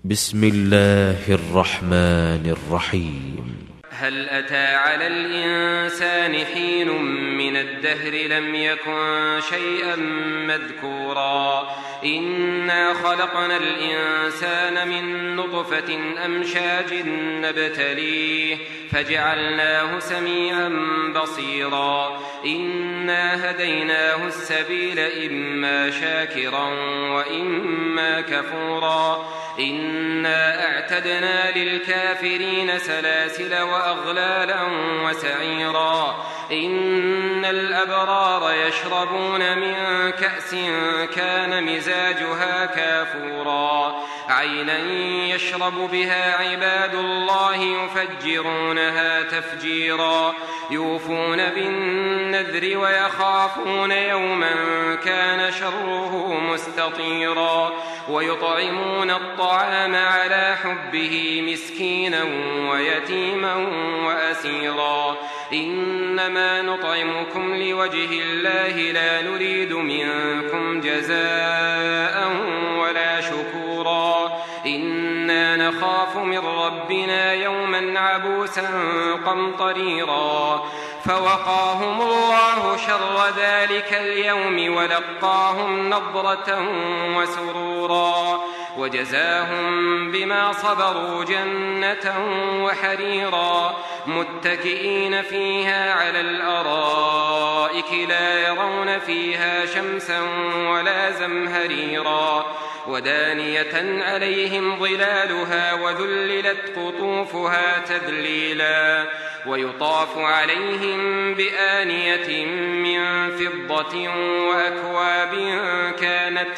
بسم الله الرحمن الرحيم. هل أتى على الإنسان حين من الدهر لم يكن شيئا مذكورا إنا خلقنا الإنسان من نطفة أمشاج نبتليه فجعلناه سميعا بصيرا إنا هديناه السبيل إما شاكرا وإما كفورا إنا أعتدنا للكافرين سلاسل وأغلالا وسعيرا إن الأبرار يشربون من كأس كان مزاجها كافورا عينا يشرب بها عباد الله يفجرونها تفجيرا يوفون بالنذر ويخافون يوما كان شره مستطيرا ويطعمون الطعام على حبه مسكينا ويتيما وأسيرا إنما نطعمكم لوجه الله لا نريد منكم جزاء ولا شكورا إنا نخاف من ربنا يوما عبوسا قمطريرا فوقاهم الله شر ذلك اليوم ولقاهم نضرة وسرورا وجزاهم بما صبروا جنة وحريرا متكئين فيها على الأرائك لا يرون فيها شمسا ولا زمهريرا ودانية عليهم ظلالها وذللت قطوفها تذليلا ويطاف عليهم بآنية من فضة وأكواب كانت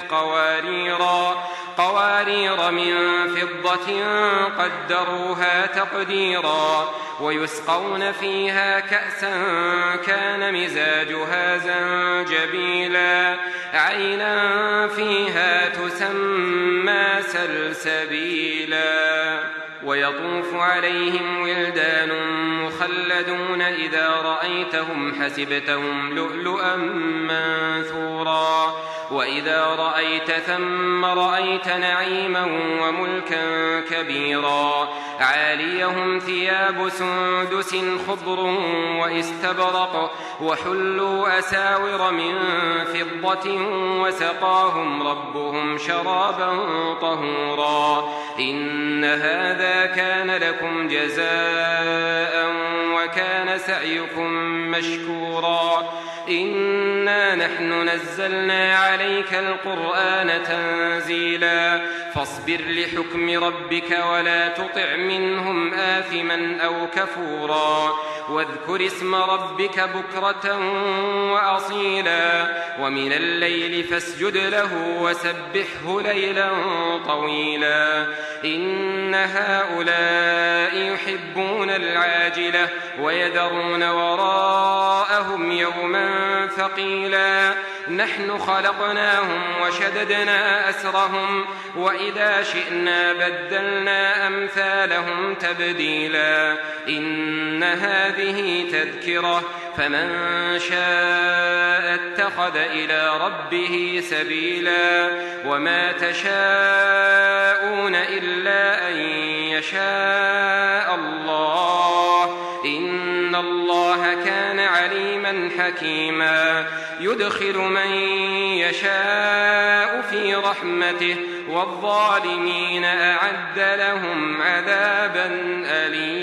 قوارير من فضة قدروها تقديرا ويسقون فيها كأسا كان مزاجها زنجبيلا عينا فيها تسمى سلسبيلا ويطوف عليهم ولدان مخلدون إذا رأيتهم حسبتهم لؤلؤا منثورا وإذا رأيت ثم رأيت نعيما وملكا كبيرا عاليهم ثياب سندس خضر واستبرق وحلوا أساور من فضة وسقاهم ربهم شرابا طهورا إن هذا كان لكم جزاء وكان سعيكم مشكورا إنا نحن نزلنا عليك القرآن تنزيلا فاصبر لحكم ربك ولا تطع منهم آثما أو كفورا واذكر اسم ربك بكرة وأصيلا ومن الليل فاسجد له وسبحه ليلا طويلا إن هؤلاء يحبون العاجلة ويذرون وراءهم يوما ثقيلا نحن خلقناهم وشددنا أسرهم وإذا شئنا بدلنا أمثالهم تبديلا إن هذه تذكرة فمن شاء اتخذ إلى ربه سبيلا وما تشاءون إلا أن يشاء الله إن الله كان عليما حكيما يدخل من يشاء في رحمته والظالمين أعد لهم عذابا أليما.